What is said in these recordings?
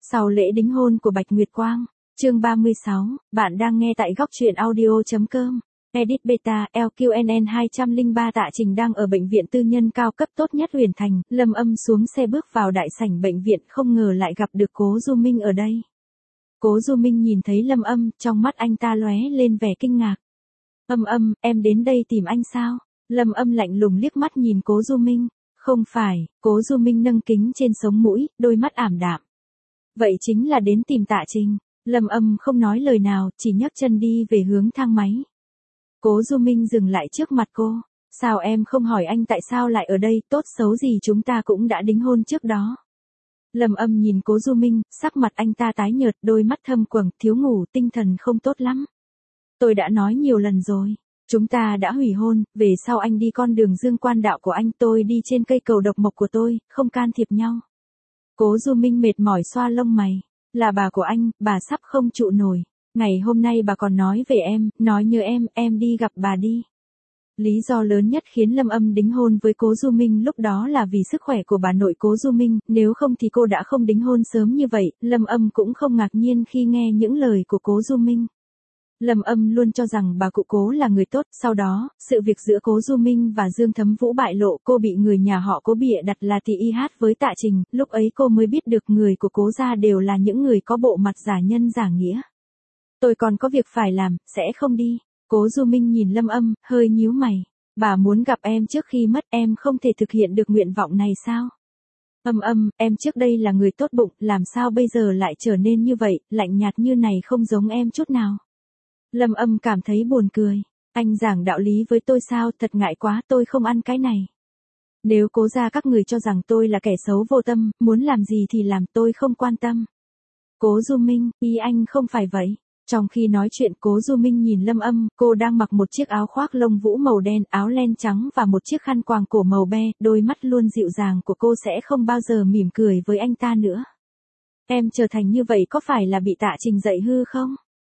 Sau lễ đính hôn của Bạch Nguyệt Quang, chương 36, bạn đang nghe tại góc truyện audio.com. Edit Beta, LQNN 203 Tạ Trình đang ở bệnh viện tư nhân cao cấp tốt nhất Huyền Thành, Lâm Âm xuống xe bước vào đại sảnh bệnh viện không ngờ lại gặp được Cố Du Minh ở đây. Cố Du Minh nhìn thấy Lâm Âm, trong mắt anh ta lóe lên vẻ kinh ngạc. Âm, em đến đây tìm anh sao? Lâm Âm lạnh lùng liếc mắt nhìn Cố Du Minh. Không phải, Cố Du Minh nâng kính trên sống mũi, đôi mắt ảm đạm. Vậy chính là đến tìm Tạ Trình. Lâm Âm không nói lời nào, chỉ nhấc chân đi về hướng thang máy. Cố Du Minh dừng lại trước mặt cô. Sao em không hỏi anh tại sao lại ở đây, tốt xấu gì chúng ta cũng đã đính hôn trước đó. Lâm Âm nhìn Cố Du Minh, sắc mặt anh ta tái nhợt, đôi mắt thâm quầng, thiếu ngủ, tinh thần không tốt lắm. Tôi đã nói nhiều lần rồi. Chúng ta đã hủy hôn, về sau anh đi con đường dương quan đạo của anh, tôi đi trên cây cầu độc mộc của tôi, không can thiệp nhau. Cố Du Minh mệt mỏi xoa lông mày. Là bà của anh, bà sắp không trụ nổi. Ngày hôm nay bà còn nói về em, nói nhớ em đi gặp bà đi. Lý do lớn nhất khiến Lâm Âm đính hôn với Cố Du Minh lúc đó là vì sức khỏe của bà nội Cố Du Minh, nếu không thì cô đã không đính hôn sớm như vậy, Lâm Âm cũng không ngạc nhiên khi nghe những lời của Cố Du Minh. Lâm Âm luôn cho rằng bà cụ Cố là người tốt, sau đó, sự việc giữa Cố Du Minh và Dương Thấm Vũ bại lộ, cô bị người nhà họ Cố bịa đặt là tỷ y hát với Tạ Trình, lúc ấy cô mới biết được người của Cố gia đều là những người có bộ mặt giả nhân giả nghĩa. Tôi còn có việc phải làm, sẽ không đi. Cố Du Minh nhìn Lâm Âm, hơi nhíu mày. Bà muốn gặp em trước khi mất, em không thể thực hiện được nguyện vọng này sao? Âm, em trước đây là người tốt bụng, làm sao bây giờ lại trở nên như vậy, lạnh nhạt như này không giống em chút nào. Lâm Âm cảm thấy buồn cười. Anh giảng đạo lý với tôi sao, thật ngại quá, tôi không ăn cái này. Nếu Cố gia các người cho rằng tôi là kẻ xấu vô tâm, muốn làm gì thì làm, tôi không quan tâm. Cố Du Minh, ý anh không phải vậy. Trong khi nói chuyện Cố Du Minh nhìn Lâm Âm, cô đang mặc một chiếc áo khoác lông vũ màu đen, áo len trắng và một chiếc khăn quàng cổ màu be, đôi mắt luôn dịu dàng của cô sẽ không bao giờ mỉm cười với anh ta nữa. Em trở thành như vậy có phải là bị Tạ Trình dạy hư không?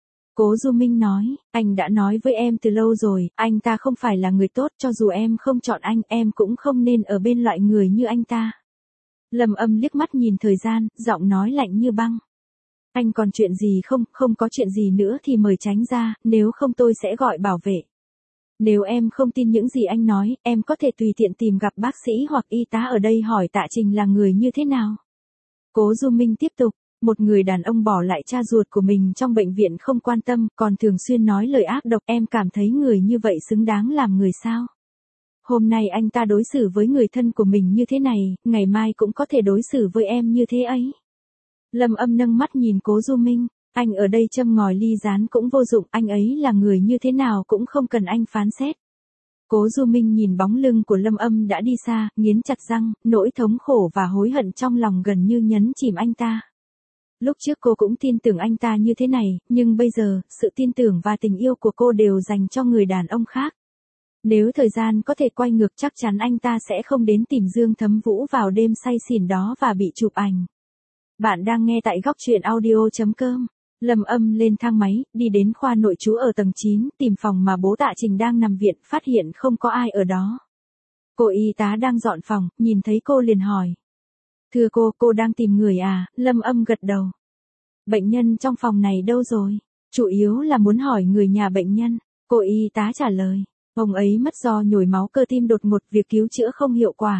Cố Du Minh nói, anh đã nói với em từ lâu rồi, anh ta không phải là người tốt, cho dù em không chọn anh, em cũng không nên ở bên loại người như anh ta. Lâm Âm liếc mắt nhìn thời gian, giọng nói lạnh như băng. Anh còn chuyện gì không có chuyện gì nữa thì mời tránh ra, nếu không tôi sẽ gọi bảo vệ. Nếu em không tin những gì anh nói, em có thể tùy tiện tìm gặp bác sĩ hoặc y tá ở đây hỏi Tạ Trình là người như thế nào. Cố Du Minh tiếp tục, một người đàn ông bỏ lại cha ruột của mình trong bệnh viện không quan tâm, còn thường xuyên nói lời ác độc, em cảm thấy người như vậy xứng đáng làm người sao? Hôm nay anh ta đối xử với người thân của mình như thế này, ngày mai cũng có thể đối xử với em như thế ấy. Lâm Âm nâng mắt nhìn Cố Du Minh, anh ở đây châm ngòi ly gián cũng vô dụng, anh ấy là người như thế nào cũng không cần anh phán xét. Cố Du Minh nhìn bóng lưng của Lâm Âm đã đi xa, nghiến chặt răng, nỗi thống khổ và hối hận trong lòng gần như nhấn chìm anh ta. Lúc trước cô cũng tin tưởng anh ta như thế này, nhưng bây giờ, sự tin tưởng và tình yêu của cô đều dành cho người đàn ông khác. Nếu thời gian có thể quay ngược chắc chắn anh ta sẽ không đến tìm Dương Thấm Vũ vào đêm say xỉn đó và bị chụp ảnh. Bạn đang nghe tại góc truyện audio.com. Lâm Âm lên thang máy, đi đến khoa nội trú ở tầng 9, tìm phòng mà bố Tạ Trình đang nằm viện, phát hiện không có ai ở đó. Cô y tá đang dọn phòng, nhìn thấy cô liền hỏi. Thưa cô đang tìm người à? Lâm Âm gật đầu. Bệnh nhân trong phòng này đâu rồi? Chủ yếu là muốn hỏi người nhà bệnh nhân. Cô y tá trả lời. Ông ấy mất do nhồi máu cơ tim đột ngột, việc cứu chữa không hiệu quả.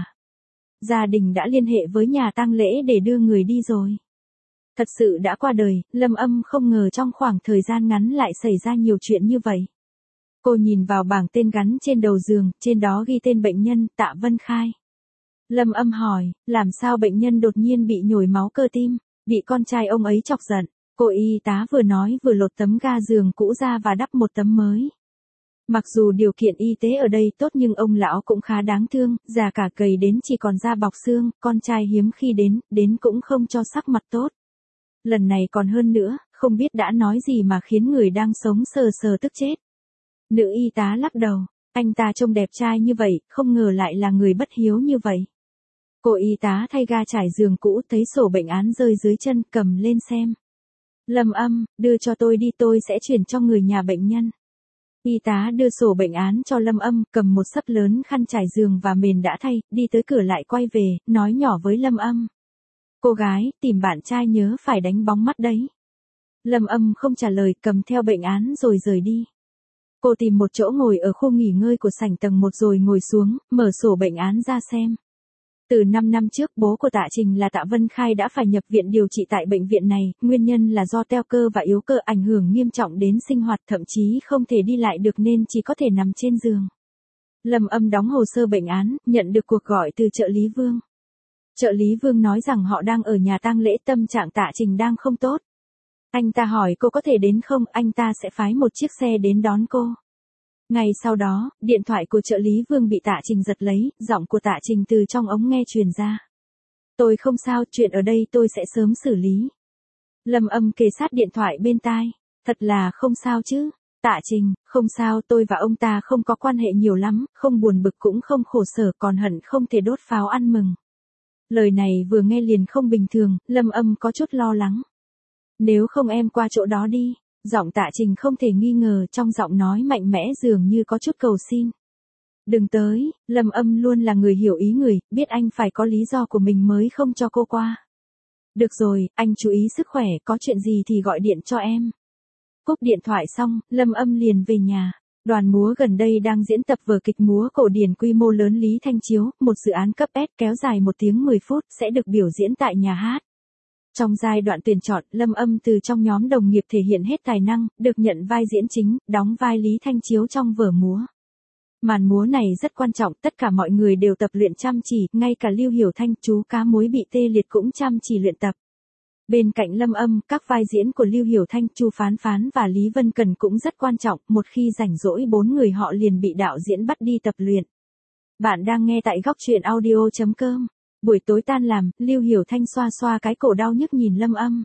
Gia đình đã liên hệ với nhà tang lễ để đưa người đi rồi. Thật sự đã qua đời, Lâm Âm không ngờ trong khoảng thời gian ngắn lại xảy ra nhiều chuyện như vậy. Cô nhìn vào bảng tên gắn trên đầu giường, trên đó ghi tên bệnh nhân, Tạ Vân Khai. Lâm Âm hỏi, làm sao bệnh nhân đột nhiên bị nhồi máu cơ tim, bị con trai ông ấy chọc giận. Cô y tá vừa nói vừa lột tấm ga giường cũ ra và đắp một tấm mới. Mặc dù điều kiện y tế ở đây tốt nhưng ông lão cũng khá đáng thương, già cả gầy đến chỉ còn da bọc xương, con trai hiếm khi đến cũng không cho sắc mặt tốt. Lần này còn hơn nữa, không biết đã nói gì mà khiến người đang sống sờ sờ tức chết. Nữ y tá lắc đầu, anh ta trông đẹp trai như vậy, không ngờ lại là người bất hiếu như vậy. Cô y tá thay ga trải giường cũ, thấy sổ bệnh án rơi dưới chân, cầm lên xem. Lâm Âm, đưa cho tôi đi, tôi sẽ chuyển cho người nhà bệnh nhân. Y tá đưa sổ bệnh án cho Lâm Âm, cầm một xấp lớn khăn trải giường và mền đã thay, đi tới cửa lại quay về, nói nhỏ với Lâm Âm. Cô gái, tìm bạn trai nhớ phải đánh bóng mắt đấy. Lâm Âm không trả lời, cầm theo bệnh án rồi rời đi. Cô tìm một chỗ ngồi ở khu nghỉ ngơi của sảnh tầng 1 rồi ngồi xuống, mở sổ bệnh án ra xem. Từ 5 năm trước, bố của Tạ Trình là Tạ Vân Khai đã phải nhập viện điều trị tại bệnh viện này, nguyên nhân là do teo cơ và yếu cơ ảnh hưởng nghiêm trọng đến sinh hoạt, thậm chí không thể đi lại được nên chỉ có thể nằm trên giường. Lâm Âm đóng hồ sơ bệnh án, nhận được cuộc gọi từ trợ lý Vương. Trợ lý Vương nói rằng họ đang ở nhà tang lễ, tâm trạng Tạ Trình đang không tốt. Anh ta hỏi cô có thể đến không, anh ta sẽ phái một chiếc xe đến đón cô. Ngay sau đó, điện thoại của trợ lý Vương bị Tạ Trình giật lấy, giọng của Tạ Trình từ trong ống nghe truyền ra. Tôi không sao, chuyện ở đây tôi sẽ sớm xử lý. Lâm Âm kề sát điện thoại bên tai. Thật là không sao chứ. Tạ Trình, không sao, tôi và ông ta không có quan hệ nhiều lắm, không buồn bực cũng không khổ sở, còn hận không thể đốt pháo ăn mừng. Lời này vừa nghe liền không bình thường, Lâm Âm có chút lo lắng. Nếu không em qua chỗ đó đi. Giọng Tạ Trình không thể nghi ngờ, trong giọng nói mạnh mẽ dường như có chút cầu xin. Đừng tới, Lâm Âm luôn là người hiểu ý người, biết anh phải có lý do của mình mới không cho cô qua. Được rồi, anh chú ý sức khỏe, có chuyện gì thì gọi điện cho em. Cúp điện thoại xong, Lâm Âm liền về nhà. Đoàn múa gần đây đang diễn tập vở kịch múa cổ điển quy mô lớn Lý Thanh Chiếu, một dự án cấp S kéo dài 1 tiếng 10 phút, sẽ được biểu diễn tại nhà hát. Trong giai đoạn tuyển chọn, Lâm Âm từ trong nhóm đồng nghiệp thể hiện hết tài năng, được nhận vai diễn chính, đóng vai Lý Thanh Chiếu trong vở múa. Màn múa này rất quan trọng, tất cả mọi người đều tập luyện chăm chỉ, ngay cả Lưu Hiểu Thanh, chú cá muối bị tê liệt cũng chăm chỉ luyện tập. Bên cạnh Lâm Âm, các vai diễn của Lưu Hiểu Thanh, Chu Phán Phán và Lý Vân Cần cũng rất quan trọng, một khi rảnh rỗi 4 người họ liền bị đạo diễn bắt đi tập luyện. Bạn đang nghe tại góc truyện audio.com. Buổi tối tan làm, Lưu Hiểu Thanh xoa xoa cái cổ đau nhức nhìn Lâm Âm.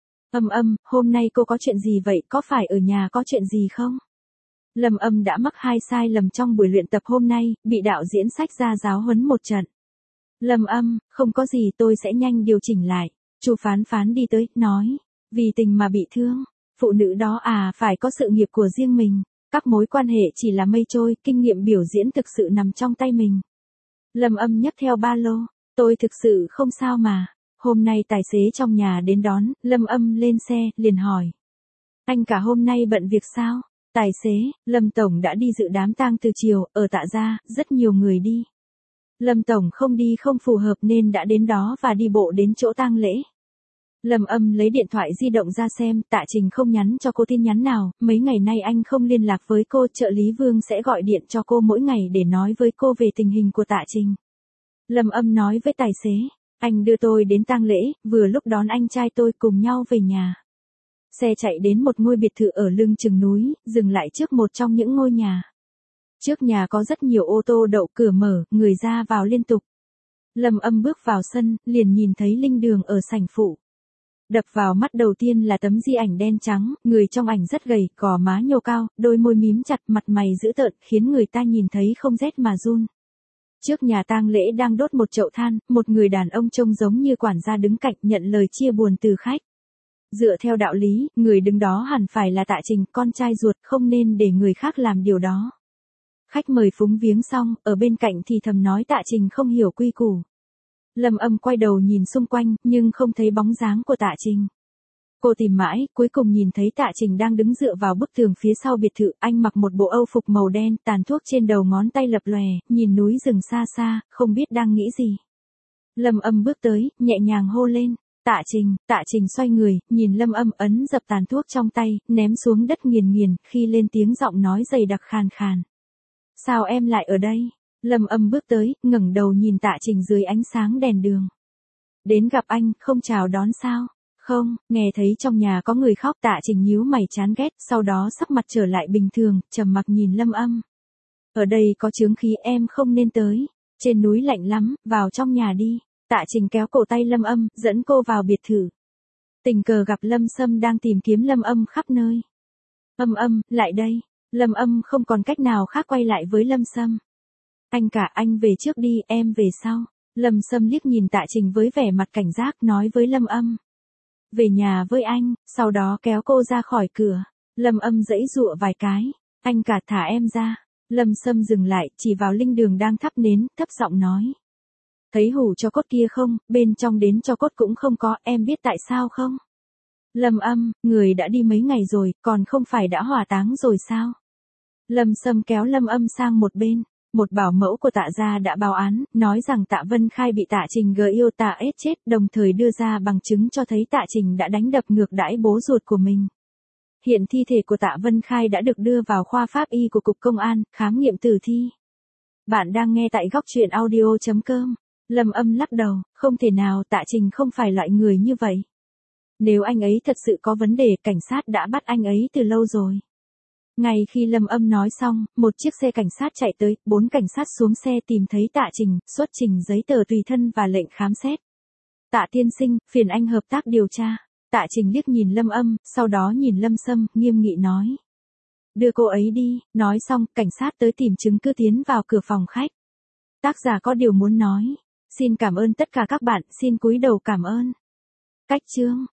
Âm, hôm nay cô có chuyện gì vậy, có phải ở nhà có chuyện gì không? Lâm Âm đã mắc 2 sai lầm trong buổi luyện tập hôm nay, bị đạo diễn xách ra giáo huấn một trận. Lâm Âm, không có gì, tôi sẽ nhanh điều chỉnh lại. Chu Phán Phán đi tới, nói, vì tình mà bị thương, phụ nữ đó phải có sự nghiệp của riêng mình, các mối quan hệ chỉ là mây trôi, kinh nghiệm biểu diễn thực sự nằm trong tay mình. Lâm Âm nhấc theo ba lô, tôi thực sự không sao mà. Hôm nay tài xế trong nhà đến đón, Lâm Âm lên xe, liền hỏi. Anh cả hôm nay bận việc sao? Tài xế, Lâm Tổng đã đi dự đám tang từ chiều, ở Tạ Gia, rất nhiều người đi. Lâm Tổng không đi không phù hợp nên đã đến đó và đi bộ đến chỗ tang lễ. Lâm Âm lấy điện thoại di động ra xem, Tạ Trình không nhắn cho cô tin nhắn nào, mấy ngày nay anh không liên lạc với cô, trợ lý Vương sẽ gọi điện cho cô mỗi ngày để nói với cô về tình hình của Tạ Trình. Lâm Âm nói với tài xế, anh đưa tôi đến tang lễ, vừa lúc đón anh trai tôi cùng nhau về nhà. Xe chạy đến một ngôi biệt thự ở lưng chừng núi, dừng lại trước một trong những ngôi nhà. Trước nhà có rất nhiều ô tô đậu, cửa mở, người ra vào liên tục. Lâm Âm bước vào sân, liền nhìn thấy Linh Đường ở sảnh phụ. Đập vào mắt đầu tiên là tấm di ảnh đen trắng, người trong ảnh rất gầy, gò má nhô cao, đôi môi mím chặt, mặt mày dữ tợn, khiến người ta nhìn thấy không rét mà run. Trước nhà tang lễ đang đốt một chậu than, một người đàn ông trông giống như quản gia đứng cạnh nhận lời chia buồn từ khách. Dựa theo đạo lý, người đứng đó hẳn phải là Tạ Trình, con trai ruột, không nên để người khác làm điều đó. Khách mời phúng viếng xong, ở bên cạnh thì thầm nói Tạ Trình không hiểu quy củ. Lâm Âm quay đầu nhìn xung quanh, nhưng không thấy bóng dáng của Tạ Trình. Cô tìm mãi, cuối cùng nhìn thấy Tạ Trình đang đứng dựa vào bức tường phía sau biệt thự, anh mặc một bộ âu phục màu đen, tàn thuốc trên đầu ngón tay lập lòe, nhìn núi rừng xa xa, không biết đang nghĩ gì. Lâm Âm bước tới, nhẹ nhàng hô lên, Tạ Trình xoay người, nhìn Lâm Âm ấn dập tàn thuốc trong tay, ném xuống đất nghiền nghiền, khi lên tiếng giọng nói dày đặc khàn khàn. Sao em lại ở đây? Lâm Âm bước tới, ngẩng đầu nhìn Tạ Trình dưới ánh sáng đèn đường. Đến gặp anh, không chào đón sao? Không, nghe thấy trong nhà có người khóc, Tạ Trình nhíu mày chán ghét, sau đó sắc mặt trở lại bình thường, trầm mặc nhìn Lâm Âm. Ở đây có chướng khí, em không nên tới. Trên núi lạnh lắm, vào trong nhà đi. Tạ Trình kéo cổ tay Lâm Âm, dẫn cô vào biệt thự. Tình cờ gặp Lâm Sâm đang tìm kiếm Lâm Âm khắp nơi. Âm, lại đây. Lâm Âm không còn cách nào khác quay lại với Lâm Sâm. Anh cả, anh về trước đi, em về sau. Lâm Sâm liếc nhìn Tạ Trình với vẻ mặt cảnh giác, nói với Lâm Âm. Về nhà với anh, sau đó kéo cô ra khỏi cửa. Lâm Âm giãy giụa vài cái. Anh cả, thả em ra. Lâm Sâm dừng lại, chỉ vào Linh Đường đang thắp nến, thấp giọng nói. Thấy hủ cho cốt kia không, bên trong đến cho cốt cũng không có, em biết tại sao không? Lâm Âm, người đã đi mấy ngày rồi, còn không phải đã hỏa táng rồi sao? Lâm Sâm kéo Lâm Âm sang một bên. Một bảo mẫu của Tạ gia đã báo án, nói rằng Tạ Vân Khai bị Tạ Trình yêu Tạ ết chết, đồng thời đưa ra bằng chứng cho thấy Tạ Trình đã đánh đập ngược đãi bố ruột của mình. Hiện thi thể của Tạ Vân Khai đã được đưa vào khoa pháp y của Cục Công an, khám nghiệm tử thi. Bạn đang nghe tại góc truyện audio.com. Lâm Âm lắc đầu, không thể nào, Tạ Trình không phải loại người như vậy. Nếu anh ấy thật sự có vấn đề, cảnh sát đã bắt anh ấy từ lâu rồi. Ngay khi Lâm Âm nói xong, một chiếc xe cảnh sát chạy tới, 4 cảnh sát xuống xe tìm thấy Tạ Trình, xuất trình giấy tờ tùy thân và lệnh khám xét. Tạ tiên sinh, phiền anh hợp tác điều tra. Tạ Trình liếc nhìn Lâm Âm, sau đó nhìn Lâm Sâm, nghiêm nghị nói. Đưa cô ấy đi, nói xong, cảnh sát tới tìm chứng cứ tiến vào cửa phòng khách. Tác giả có điều muốn nói. Xin cảm ơn tất cả các bạn, xin cúi đầu cảm ơn. Cách chương.